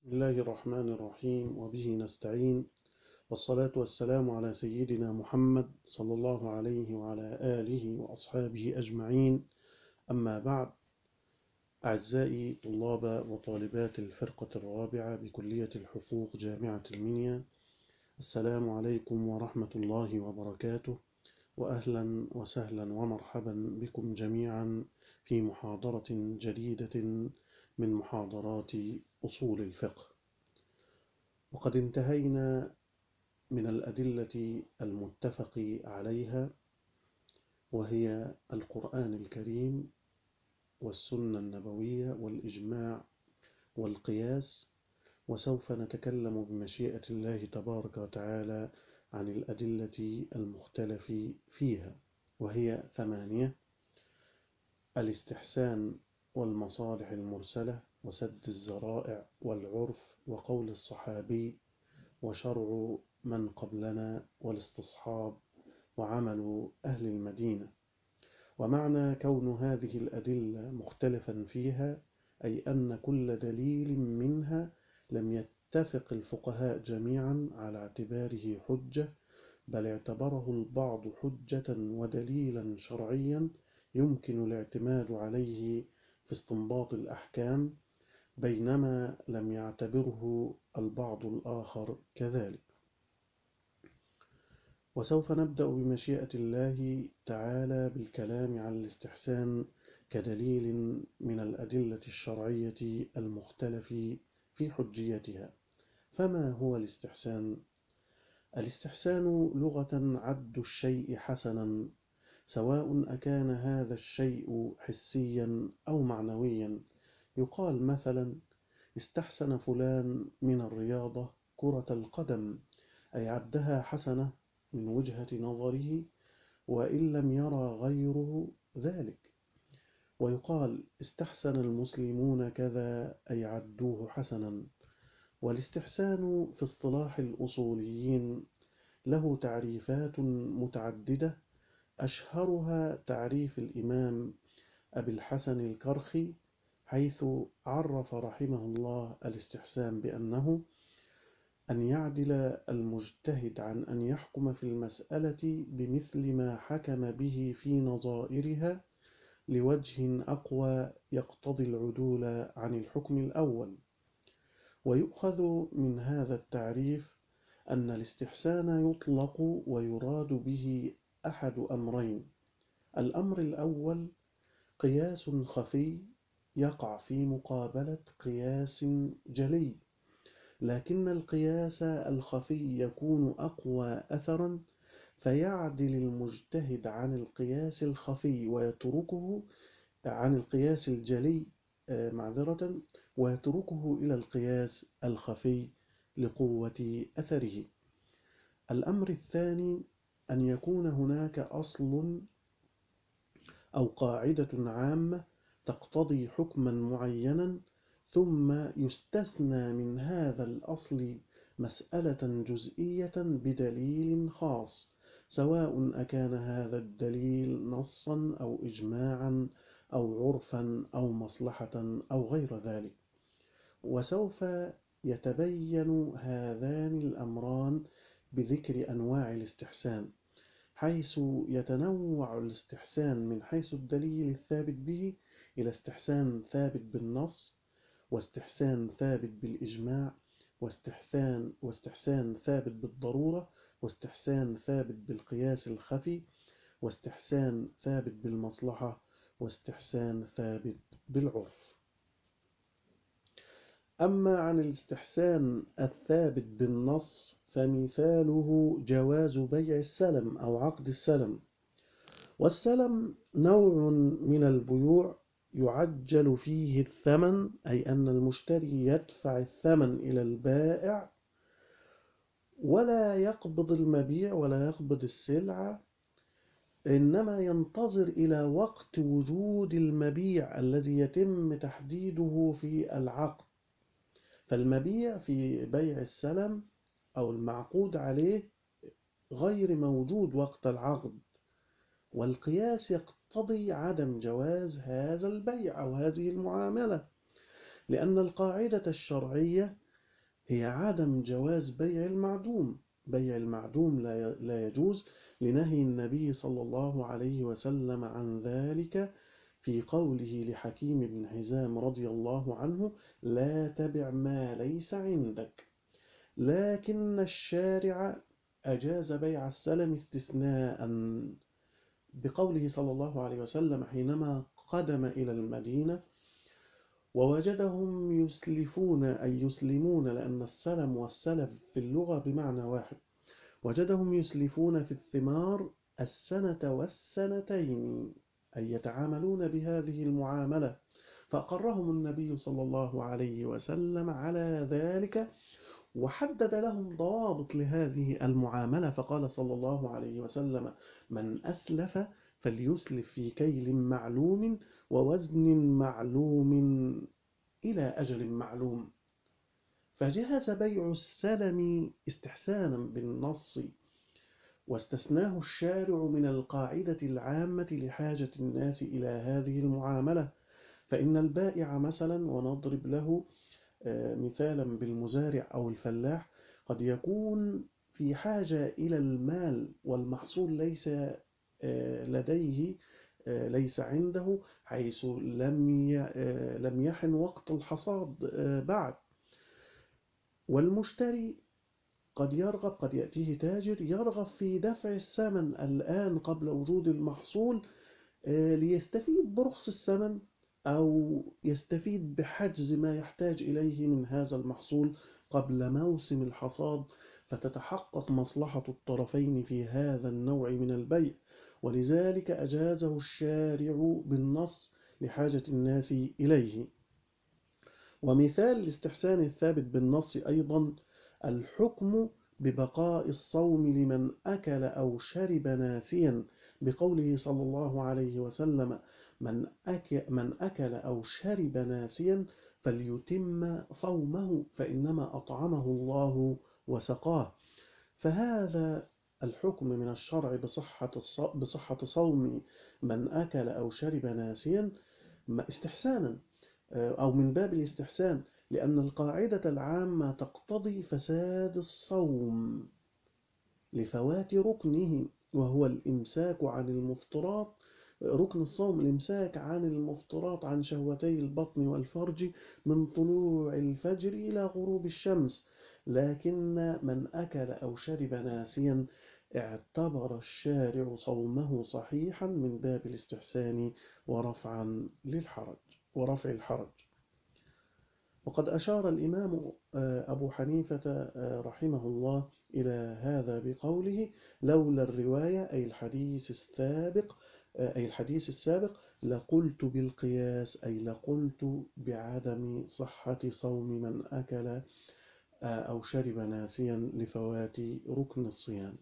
بسم الله الرحمن الرحيم وبه نستعين والصلاة والسلام على سيدنا محمد صلى الله عليه وعلى آله وأصحابه أجمعين. أما بعد، أعزائي طلاب وطالبات الفرقة الرابعة بكلية الحقوق جامعة المنيا، السلام عليكم ورحمة الله وبركاته، وأهلا وسهلا ومرحبا بكم جميعا في محاضرة جديدة من محاضرات أصول الفقه. وقد انتهينا من الأدلة المتفق عليها، وهي القرآن الكريم والسنة النبوية والإجماع والقياس، وسوف نتكلم بمشيئة الله تبارك وتعالى عن الأدلة المختلف فيها، وهي 8: الاستحسان والمصالح المرسلة وسد الذرائع والعرف وقول الصحابي وشرع من قبلنا والاستصحاب وعمل أهل المدينة. ومعنى كون هذه الأدلة مختلفا فيها أي أن كل دليل منها لم يتفق الفقهاء جميعا على اعتباره حجة، بل اعتبره البعض حجة ودليلا شرعيا يمكن الاعتماد عليه في استنباط الأحكام، بينما لم يعتبره البعض الآخر كذلك. وسوف نبدأ بمشيئة الله تعالى بالكلام عن الاستحسان كدليل من الأدلة الشرعية المختلف في حجيتها. فما هو الاستحسان؟ الاستحسان لغة عد الشيء حسنا، سواء أكان هذا الشيء حسيا أو معنويا. يقال مثلا: استحسن فلان من الرياضة كرة القدم، أي عدها حسنة من وجهة نظره وإن لم يرى غيره ذلك. ويقال: استحسن المسلمون كذا، أي عدوه حسنا. والاستحسان في اصطلاح الأصوليين له تعريفات متعددة، أشهرها تعريف الإمام أبي الحسن الكرخي، حيث عرف رحمه الله الاستحسان بأنه أن يعدل المجتهد عن أن يحكم في المسألة بمثل ما حكم به في نظائرها لوجه أقوى يقتضي العدول عن الحكم الأول. ويؤخذ من هذا التعريف أن الاستحسان يطلق ويراد به أحد أمرين: الأمر الأول قياس خفي يقع في مقابلة قياس جلي، لكن القياس الخفي يكون أقوى أثرا، فيعدل المجتهد عن القياس الخفي ويتركه عن القياس الجلي ويتركه إلى القياس الخفي لقوة أثره. الأمر الثاني أن يكون هناك أصل أو قاعدة عامة تقتضي حكما معينا، ثم يستثنى من هذا الأصل مسألة جزئية بدليل خاص، سواء أكان هذا الدليل نصا أو إجماعا أو عرفا أو مصلحة أو غير ذلك. وسوف يتبين هذان الأمران بذكر أنواع الاستحسان، حيث يتنوع الاستحسان من حيث الدليل الثابت به إلى استحسان ثابت بالنص، واستحسان ثابت بالإجماع، واستحسان ثابت بالضرورة، واستحسان ثابت بالقياس الخفي، واستحسان ثابت بالمصلحة، واستحسان ثابت بالعرف. أما عن الاستحسان الثابت بالنص فمثاله جواز بيع السلم أو عقد السلم. والسلم نوع من البيوع يعجل فيه الثمن، أي أن المشتري يدفع الثمن إلى البائع ولا يقبض المبيع ولا يقبض السلعة، إنما ينتظر إلى وقت وجود المبيع الذي يتم تحديده في العقد. فالمبيع في بيع السلم أو المعقود عليه غير موجود وقت العقد، والقياس يقتضي عدم جواز هذا البيع أو هذه المعاملة، لأن القاعدة الشرعية هي عدم جواز بيع المعدوم. بيع المعدوم لا يجوز، لنهي النبي صلى الله عليه وسلم عن ذلك في قوله لحكيم بن حزام رضي الله عنه: لا تبع ما ليس عندك. لكن الشارع أجاز بيع السلم استثناء، بقوله صلى الله عليه وسلم حينما قدم إلى المدينة ووجدهم يسلفون أي يسلمون، لأن السلم والسلف في اللغة بمعنى واحد، وجدهم يسلفون في الثمار السنة والسنتين، أي يتعاملون بهذه المعاملة، فأقرهم النبي صلى الله عليه وسلم على ذلك، وحدد لهم ضوابط لهذه المعاملة، فقال صلى الله عليه وسلم: من أسلف فليسلف في كيل معلوم ووزن معلوم إلى أجل معلوم. فجاز بيع السلم استحسانا بالنص، واستثناه الشارع من القاعدة العامة لحاجة الناس إلى هذه المعاملة. فإن البائع مثلا، ونضرب له مثالا بالمزارع أو الفلاح، قد يكون في حاجة إلى المال والمحصول ليس لديه، ليس عنده، حيث لم يحن وقت الحصاد بعد. والمشتري قد يرغب، قد يأتيه تاجر يرغب في دفع الثمن الآن قبل وجود المحصول، ليستفيد برخص الثمن، أو يستفيد بحجز ما يحتاج إليه من هذا المحصول قبل موسم الحصاد، فتتحقق مصلحة الطرفين في هذا النوع من البيع، ولذلك أجازه الشارع بالنص لحاجة الناس إليه. ومثال الاستحسان الثابت بالنص أيضا الحكم ببقاء الصوم لمن أكل أو شرب ناسيا، بقوله صلى الله عليه وسلم: من أكل أو شرب ناسيا فليتم صومه فإنما أطعمه الله وسقاه. فهذا الحكم من الشرع بصحة صوم من أكل أو شرب ناسيا استحسانا، أو من باب الاستحسان، لأن القاعدة العامة تقتضي فساد الصوم لفوات ركنه، وهو الإمساك عن المفطرات. ركن الصوم الإمساك عن المفطرات، عن شهوتي البطن والفرج، من طلوع الفجر إلى غروب الشمس. لكن من أكل أو شرب ناسيا اعتبر الشارع صومه صحيحا من باب الاستحسان ورفع الحرج. وقد أشار الإمام أبو حنيفة رحمه الله إلى هذا بقوله: لولا الرواية أي الحديث السابق لقلت بالقياس، أي لقلت بعدم صحة صوم من أكل أو شرب ناسيا لفوات ركن الصيام.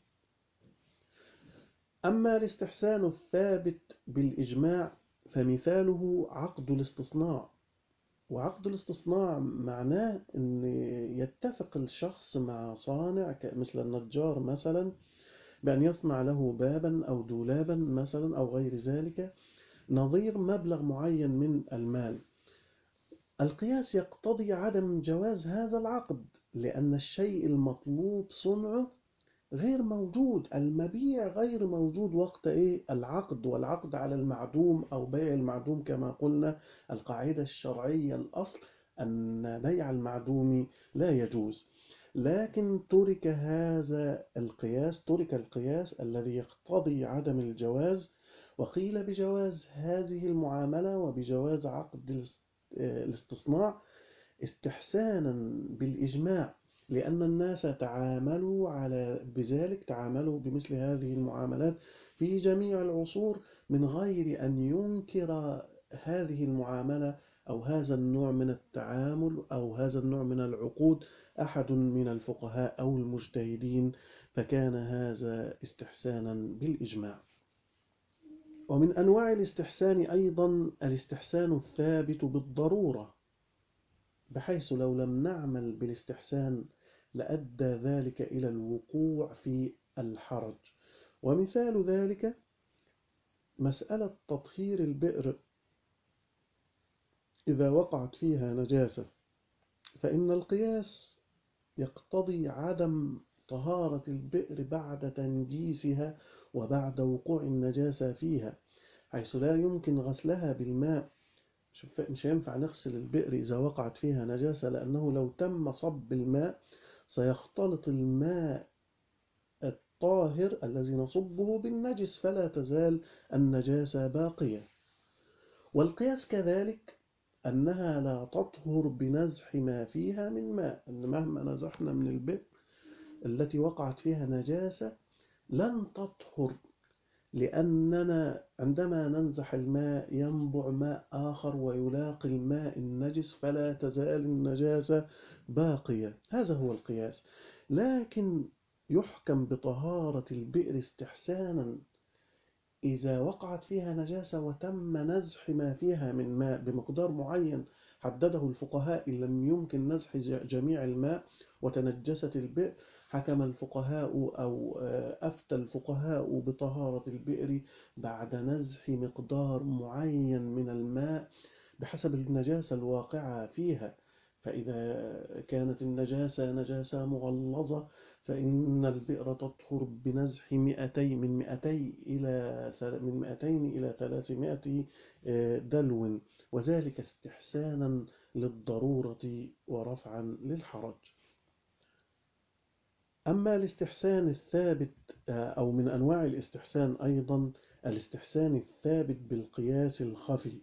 أما الاستحسان الثابت بالإجماع فمثاله عقد الاستصناع. وعقد الاستصناع معناه أن يتفق الشخص مع صانع مثل النجار مثلا، بأن يصنع له بابا أو دولابا مثلا أو غير ذلك، نظير مبلغ معين من المال. القياس يقتضي عدم جواز هذا العقد، لأن الشيء المطلوب صنعه غير موجود، المبيع غير موجود وقت العقد، والعقد على المعدوم أو بيع المعدوم كما قلنا. القاعدة الشرعية الأصل أن بيع المعدوم لا يجوز، لكن ترك القياس الذي يقتضي عدم الجواز، وقيل بجواز هذه المعاملة وبجواز عقد الاستصناع استحسانا بالإجماع، لأن الناس تعاملوا بمثل هذه المعاملات في جميع العصور من غير أن ينكر هذه المعاملة أو هذا النوع من التعامل أو هذا النوع من العقود أحد من الفقهاء أو المجتهدين، فكان هذا استحسانا بالإجماع. ومن أنواع الاستحسان أيضا الاستحسان الثابت بالضرورة، بحيث لو لم نعمل بالاستحسان لأدى ذلك إلى الوقوع في الحرج. ومثال ذلك مسألة تطهير البئر إذا وقعت فيها نجاسة، فإن القياس يقتضي عدم طهارة البئر بعد تنجيسها وبعد وقوع النجاسة فيها، حيث لا يمكن غسلها بالماء. مش هينفع نغسل البئر إذا وقعت فيها نجاسة، لأنه لو تم صب الماء سيختلط الماء الطاهر الذي نصبه بالنجس، فلا تزال النجاسة باقية. والقياس كذلك أنها لا تطهر بنزح ما فيها من ماء، أن مهما نزحنا من البئر التي وقعت فيها نجاسة لن تطهر، لأننا عندما ننزح الماء ينبع ماء آخر ويلاقي الماء النجس، فلا تزال النجاسة باقية. هذا هو القياس. لكن يحكم بطهارة البئر استحسانا إذا وقعت فيها نجاسة وتم نزح ما فيها من ماء بمقدار معين حدده الفقهاء. إن لم يمكن نزح جميع الماء وتنجست البئر، حكم الفقهاء أو أفتى الفقهاء بطهارة البئر بعد نزح مقدار معين من الماء بحسب النجاسة الواقعة فيها. فإذا كانت النجاسة نجاسة مغلظة فإن البئر تطهر بنزح 200 من 200 إلى 300 دلو، وذلك استحسانا للضرورة ورفعا للحرج. أما الاستحسان الثابت أو من أنواع الاستحسان أيضا الاستحسان الثابت بالقياس الخفي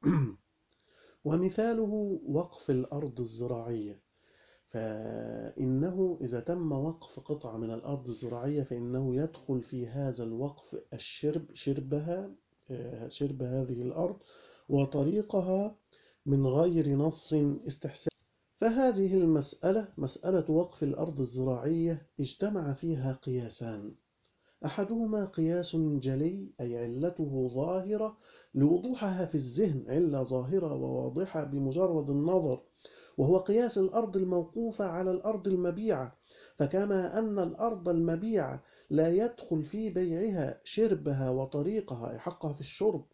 ومثاله وقف الأرض الزراعية. فإنه إذا تم وقف قطعة من الأرض الزراعية فإنه يدخل في هذا الوقف شرب هذه الأرض وطريقها من غير نص استحسان. فهذه المسألة، مسألة وقف الأرض الزراعية، اجتمع فيها قياسان: أحدهما قياس جلي، أي علته ظاهرة لوضوحها في الذهن، علة ظاهرة وواضحة بمجرد النظر، وهو قياس الأرض الموقوفة على الأرض المبيعة. فكما أن الأرض المبيعة لا يدخل في بيعها شربها وطريقها، حقها في الشرب،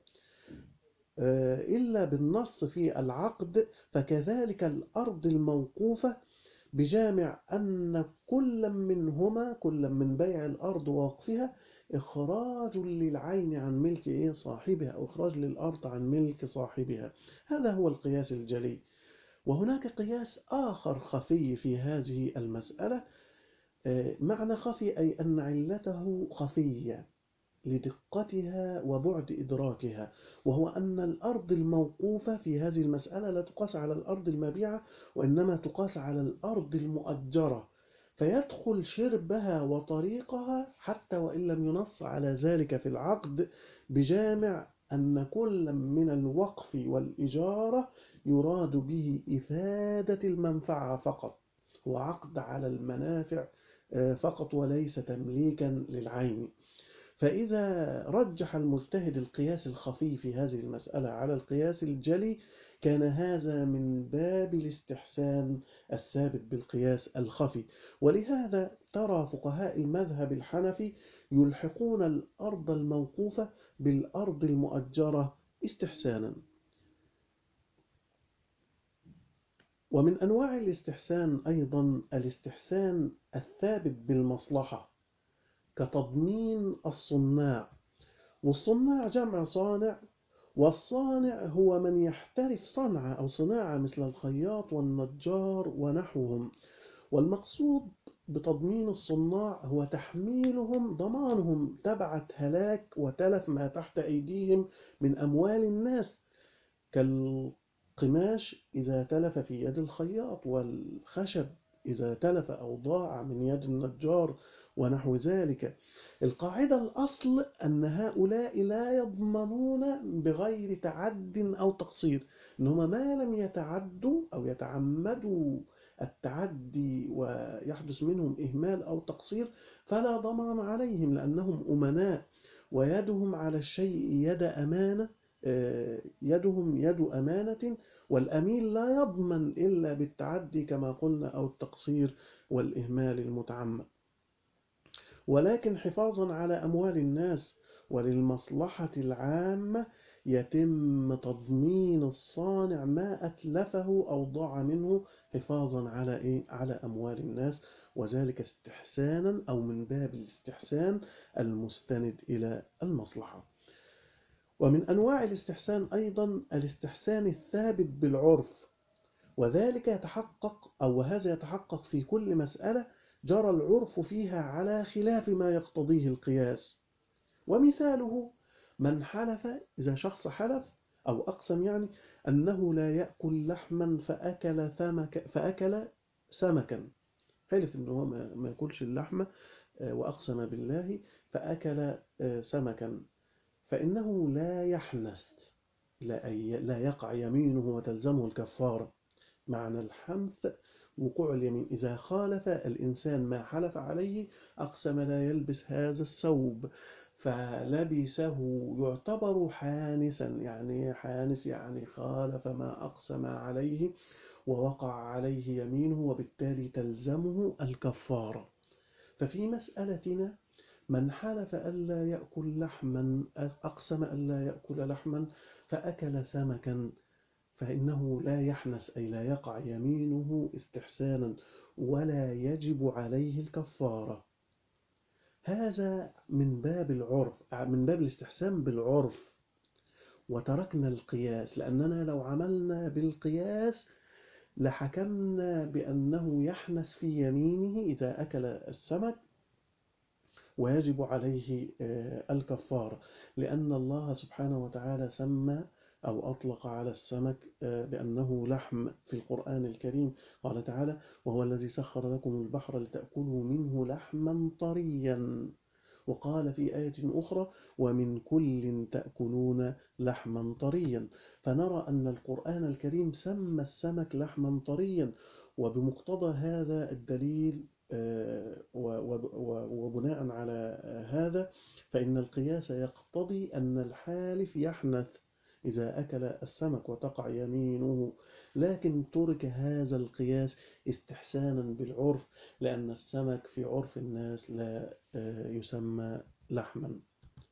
إلا بالنص في العقد، فكذلك الأرض الموقوفة بجامع أن كل من بيع الأرض ووقفها إخراج للعين عن ملك صاحبها، أو إخراج للأرض عن ملك صاحبها. هذا هو القياس الجلي. وهناك قياس آخر خفي في هذه المسألة. معنى خفي أي أن علته خفية لدقتها وبعد إدراكها، وهو أن الأرض الموقوفة في هذه المسألة لا تقاس على الأرض المبيعة، وإنما تقاس على الأرض المؤجرة، فيدخل شربها وطريقها حتى وإن لم ينص على ذلك في العقد، بجامع أن كل من الوقف والإجارة يراد به إفادة المنفعة فقط، هو عقد على المنافع فقط وليس تمليكا للعين. فإذا رجح المجتهد القياس الخفي في هذه المسألة على القياس الجلي كان هذا من باب الاستحسان الثابت بالقياس الخفي. ولهذا ترى فقهاء المذهب الحنفي يلحقون الأرض الموقوفة بالأرض المؤجرة استحسانا. ومن أنواع الاستحسان أيضا الاستحسان الثابت بالمصلحة كتضمين الصناع. والصناع جمع صانع، والصانع هو من يحترف صنعة أو صناعة مثل الخياط والنجار ونحوهم. والمقصود بتضمين الصناع هو تحميلهم، ضمانهم تبعة هلاك وتلف ما تحت أيديهم من أموال الناس، كالقماش إذا تلف في يد الخياط، والخشب إذا تلف أو ضاع من يد النجار ونحو ذلك. القاعدة الأصل أن هؤلاء لا يضمنون بغير تعد أو تقصير، إنهم ما لم يتعدوا أو يتعمدوا التعدي ويحدث منهم إهمال أو تقصير فلا ضمان عليهم، لأنهم أمناء ويدهم على الشيء يد أمانة. يدهم يد أمانة، والأمين لا يضمن إلا بالتعدي كما قلنا أو التقصير والإهمال المتعمد. ولكن حفاظا على أموال الناس وللمصلحة العامة يتم تضمين الصانع ما أتلفه أو ضاع منه حفاظا على على أموال الناس، وذلك استحسانا أو من باب الاستحسان المستند إلى المصلحة. ومن أنواع الاستحسان أيضا الاستحسان الثابت بالعرف، وذلك يتحقق أو وهذا يتحقق في كل مسألة جرى العرف فيها على خلاف ما يقتضيه القياس. ومثاله من حلف، إذا شخص حلف أو أقسم يعني أنه لا يأكل لحما فأكل سمكا، حلف أنه هو ما يأكلش اللحمة وأقسم بالله فأكل سمكا، فإنه لا يحنث، لا يقع يمينه وتلزمه الكفارة. معنى الحنث وقوع اليمين، إذا خالف الإنسان ما حلف عليه، أقسم لا يلبس هذا الثوب فلبسه، يعتبر حانسا، يعني حانس يعني خالف ما أقسم عليه ووقع عليه يمينه، وبالتالي تلزمه الكفارة. ففي مسألتنا من حلف ألا يأكل لحما، أقسم ألا يأكل لحما فأكل سمكا، فإنه لا يحنث أي لا يقع يمينه استحسانا ولا يجب عليه الكفارة. هذا من باب العرف، من باب الاستحسان بالعرف، وتركنا القياس، لأننا لو عملنا بالقياس لحكمنا بأنه يحنث في يمينه إذا أكل السمك ويجب عليه الكفارة، لأن الله سبحانه وتعالى سمى أو أطلق على السمك بأنه لحم في القرآن الكريم. قال تعالى: وهو الذي سخر لكم البحر لتأكلوا منه لحما طريا. وقال في آية أخرى: ومن كل تأكلون لحما طريا. فنرى أن القرآن الكريم سمى السمك لحما طريا، وبمقتضى هذا الدليل وبناء على هذا فإن القياس يقتضي أن الحالف يحنث إذا أكل السمك وتقع يمينه، لكن ترك هذا القياس استحسانا بالعرف، لأن السمك في عرف الناس لا يسمى لحما.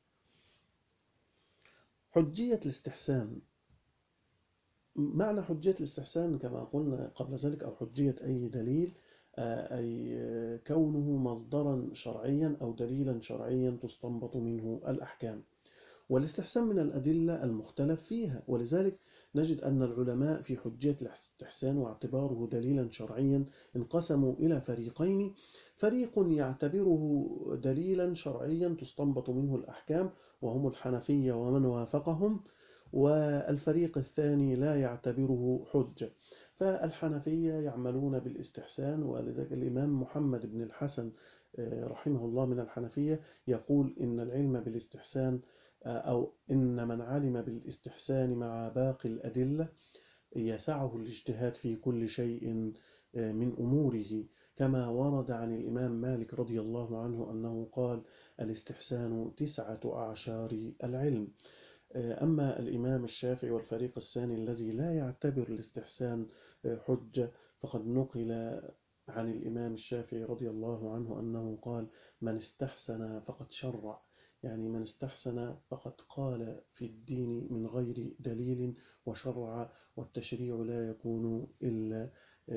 حجية الاستحسان، معنى حجية الاستحسان كما قلنا قبل ذلك، أو حجية أي دليل، أي كونه مصدرا شرعيا أو دليلا شرعيا تستنبط منه الأحكام. والاستحسان من الأدلة المختلف فيها، ولذلك نجد أن العلماء في حجية الاستحسان واعتباره دليلا شرعيا انقسموا إلى فريقين: فريق يعتبره دليلا شرعيا تستنبط منه الأحكام وهم الحنفية ومن وافقهم، والفريق الثاني لا يعتبره حجة. فالحنفية يعملون بالاستحسان، ولذلك الإمام محمد بن الحسن رحمه الله من الحنفية يقول إن العلم بالاستحسان أو إن من علم بالاستحسان مع باقي الأدلة يسعه الاجتهاد في كل شيء من أموره، كما ورد عن الإمام مالك رضي الله عنه أنه قال: الاستحسان 9 أعشار العلم. أما الإمام الشافعي والفريق الثاني الذي لا يعتبر الاستحسان حجة، فقد نقل عن الإمام الشافعي رضي الله عنه أنه قال: من استحسن فقد شرع، يعني من استحسن فقد قال في الدين من غير دليل وشرع، والتشريع لا يكون إلا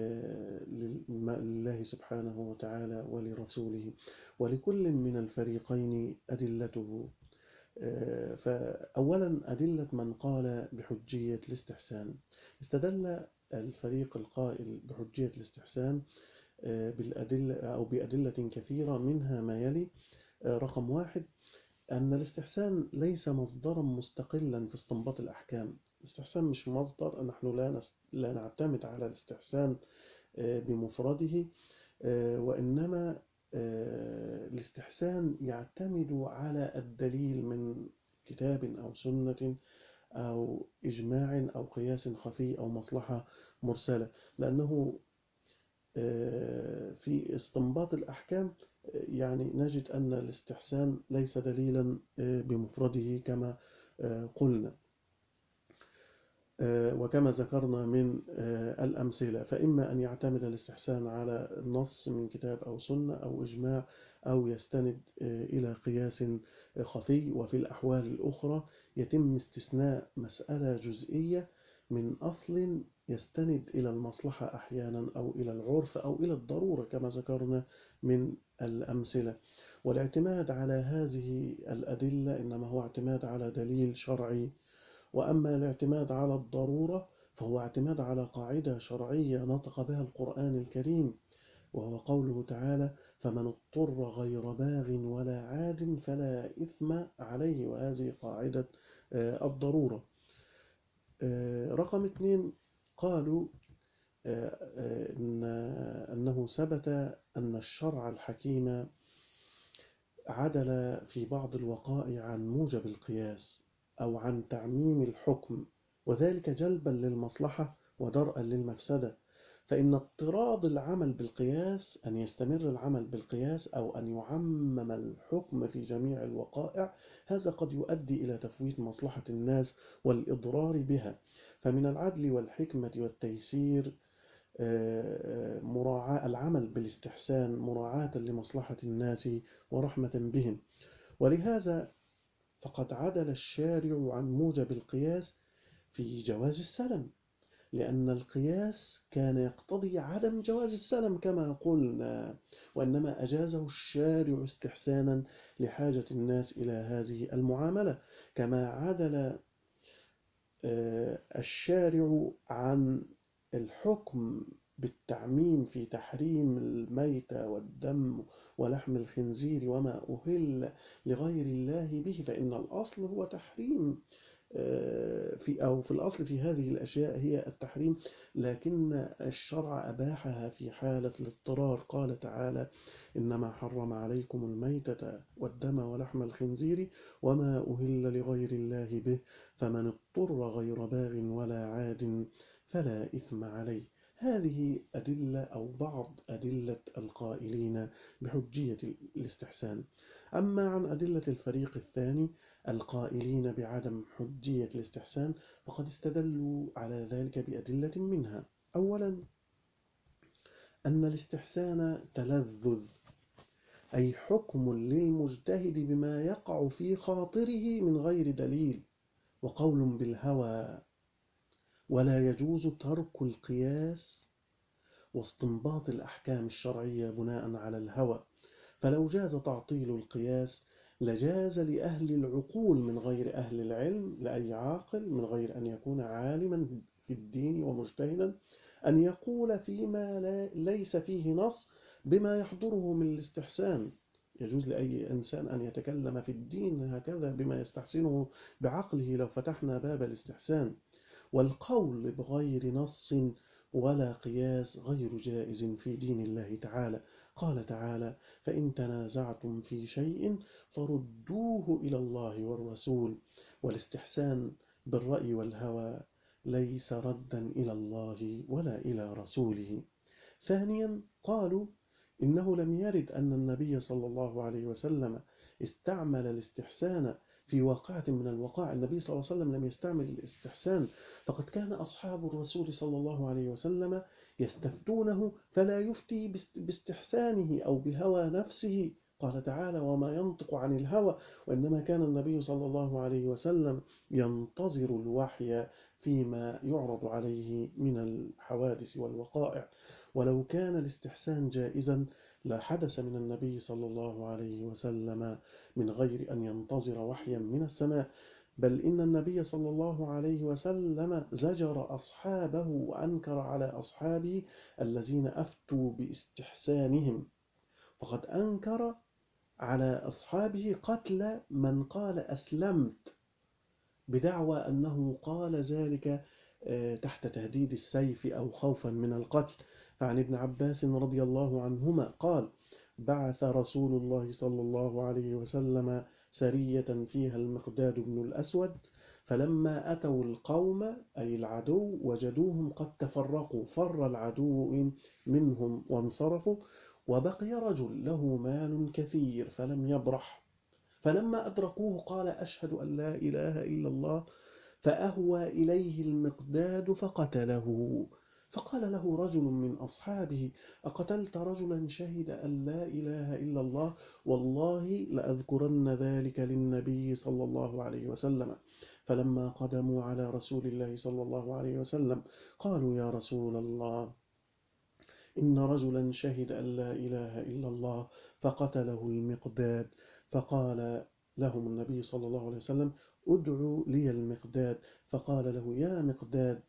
لله سبحانه وتعالى ولرسوله، ولكل من الفريقين أدلته. فأولا أدلة من قال بحجية الاستحسان: استدل الفريق القائل بحجية الاستحسان بالأدلة أو بأدلة كثيرة، منها ما يلي: رقم 1، أن الاستحسان ليس مصدرا مستقلا في استنباط الأحكام. الاستحسان مش مصدر، نحن لا نعتمد على الاستحسان بمفرده، وإنما الاستحسان يعتمد على الدليل من كتاب أو سنة أو إجماع أو قياس خفي أو مصلحة مرسلة، لأنه في استنباط الأحكام يعني نجد أن الاستحسان ليس دليلا بمفرده كما قلنا. وكما ذكرنا من الأمثلة، فإما أن يعتمد الاستحسان على نص من كتاب أو سنة أو إجماع، أو يستند إلى قياس خفي. وفي الأحوال الأخرى يتم استثناء مسألة جزئية من أصل يستند إلى المصلحة أحيانا، أو إلى العرف، أو إلى الضرورة كما ذكرنا من الأمثلة. والاعتماد على هذه الأدلة إنما هو اعتماد على دليل شرعي. وأما الاعتماد على الضرورة فهو اعتماد على قاعدة شرعية نطق بها القرآن الكريم، وهو قوله تعالى: فمن اضطر غير باغ ولا عاد فلا إثم عليه. وهذه قاعدة الضرورة. رقم 2، قالوا أنه ثبت أن الشرع الحكيم عدل في بعض الوقائع عن موجب القياس أو عن تعميم الحكم، وذلك جلبا للمصلحة ودرءا للمفسدة. فإن اضطراد العمل بالقياس، أن يستمر العمل بالقياس أو أن يعمم الحكم في جميع الوقائع، هذا قد يؤدي إلى تفويت مصلحة الناس والإضرار بها. فمن العدل والحكمة والتيسير مراعاة العمل بالاستحسان مراعاة لمصلحة الناس ورحمة بهم. ولهذا فقد عدل الشارع عن موجب القياس في جواز السلم، لأن القياس كان يقتضي عدم جواز السلم كما قلنا، وإنما أجازه الشارع استحسانا لحاجة الناس إلى هذه المعاملة. كما عدل الشارع عن الحكم بالتعميم في تحريم الميتة والدم ولحم الخنزير وما أهل لغير الله به، فإن الأصل هو تحريم في الأصل في هذه الأشياء هي التحريم، لكن الشرع أباحها في حالة الاضطرار. قال تعالى: إنما حرم عليكم الميتة والدم ولحم الخنزير وما أهل لغير الله به، فمن اضطر غير باغ ولا عاد فلا إثم عليه. هذه أدلة أو بعض أدلة القائلين بحجية الاستحسان. أما عن أدلة الفريق الثاني القائلين بعدم حجية الاستحسان، فقد استدلوا على ذلك بأدلة منها: أولا، أن الاستحسان تلذذ، أي حكم للمجتهد بما يقع في خاطره من غير دليل، وقول بالهوى، ولا يجوز ترك القياس واستنباط الأحكام الشرعية بناء على الهوى. فلو جاز تعطيل القياس لجاز لأهل العقول من غير أهل العلم، لأي عاقل من غير أن يكون عالما في الدين ومجتهدا، أن يقول فيما ليس فيه نص بما يحضره من الاستحسان. يجوز لأي إنسان أن يتكلم في الدين هكذا بما يستحسنه بعقله لو فتحنا باب الاستحسان. والقول بغير نص ولا قياس غير جائز في دين الله تعالى. قال تعالى: فإن تنازعتم في شيء فردوه إلى الله والرسول. والاستحسان بالرأي والهوى ليس ردا إلى الله ولا إلى رسوله. ثانيا، قالوا إنه لم يرد أن النبي صلى الله عليه وسلم استعمل الاستحسان في واقعة من الوقائع. النبي صلى الله عليه وسلم لم يستعمل الاستحسان، فقد كان أصحاب الرسول صلى الله عليه وسلم يستفتونه فلا يفتي باستحسانه أو بهوى نفسه. قال تعالى: وما ينطق عن الهوى. وإنما كان النبي صلى الله عليه وسلم ينتظر الوحي فيما يعرض عليه من الحوادث والوقائع. ولو كان الاستحسان جائزا لحدث من النبي صلى الله عليه وسلم من غير أن ينتظر وحيا من السماء. بل إن النبي صلى الله عليه وسلم زجر أصحابه وأنكر على أصحابه الذين أفتوا باستحسانهم، فقد أنكر على أصحابه قتل من قال أسلمت بدعوى أنه قال ذلك تحت تهديد السيف أو خوفا من القتل. فعن ابن عباس رضي الله عنهما قال: بعث رسول الله صلى الله عليه وسلم سرية فيها المقداد بن الأسود، فلما أتوا القوم أي العدو وجدوهم قد تفرقوا، فر العدو منهم وانصرفوا، وبقي رجل له مال كثير فلم يبرح. فلما أدركوه قال: أشهد أن لا إله إلا الله، فأهوى إليه المقداد فقتله. فقال له رجل من أصحابه: أقتلت رجلا شهد أن لا إله إلا الله؟ والله لأذكرن ذلك للنبي صلى الله عليه وسلم. فلما قدموا على رسول الله صلى الله عليه وسلم قالوا: يا رسول الله، إن رجلا شهد أن لا إله إلا الله فقتله المقداد. فقال لهم النبي صلى الله عليه وسلم: ادعوا لي المقداد. فقال له: يا مقداد،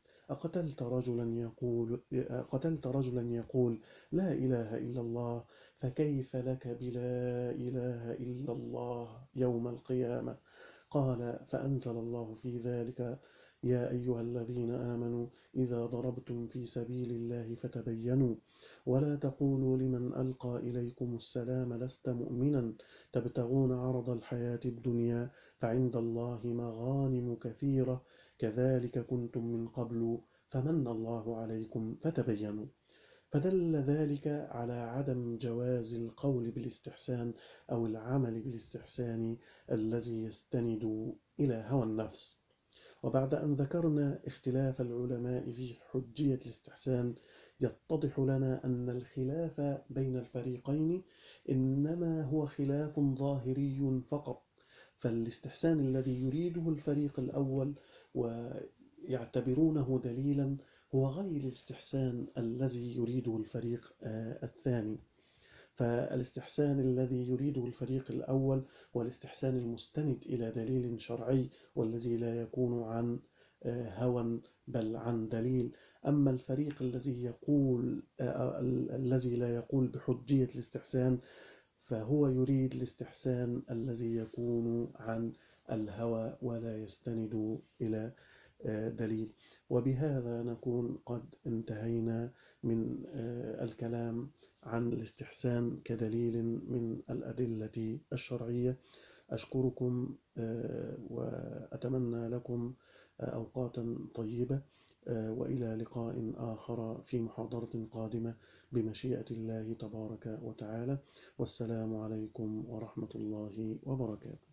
قتلت رجلا يقول لا إله إلا الله، فكيف لك بلا إله إلا الله يوم القيامة؟ قال: فأنزل الله في ذلك: يا أيها الذين آمنوا إذا ضربتم في سبيل الله فتبينوا ولا تقولوا لمن ألقى إليكم السلام لست مؤمنا تبتغون عرض الحياة الدنيا فعند الله مغانم كثيرة كذلك كنتم من قبل فمن الله عليكم فتبينوا. فدل ذلك على عدم جواز القول بالاستحسان أو العمل بالاستحسان الذي يستند إلى هوى النفس. وبعد أن ذكرنا اختلاف العلماء في حجية الاستحسان، يتضح لنا أن الخلاف بين الفريقين إنما هو خلاف ظاهري فقط. فالاستحسان الذي يريده الفريق الأول ويعتبرونه دليلا هو غير الاستحسان الذي يريده الفريق الثاني. فالاستحسان الذي يريده الفريق الأول هو الاستحسان المستند إلى دليل شرعي، والذي لا يكون عن هوى بل عن دليل. أما الفريق الذي لا يقول بحجية الاستحسان فهو يريد الاستحسان الذي يكون عن الهوى ولا يستند إلى دليل. وبهذا نكون قد انتهينا من الكلام عن الاستحسان كدليل من الأدلة الشرعية. أشكركم وأتمنى لكم أوقاتا طيبة، وإلى لقاء آخر في محاضرة قادمة بمشيئة الله تبارك وتعالى. والسلام عليكم ورحمة الله وبركاته.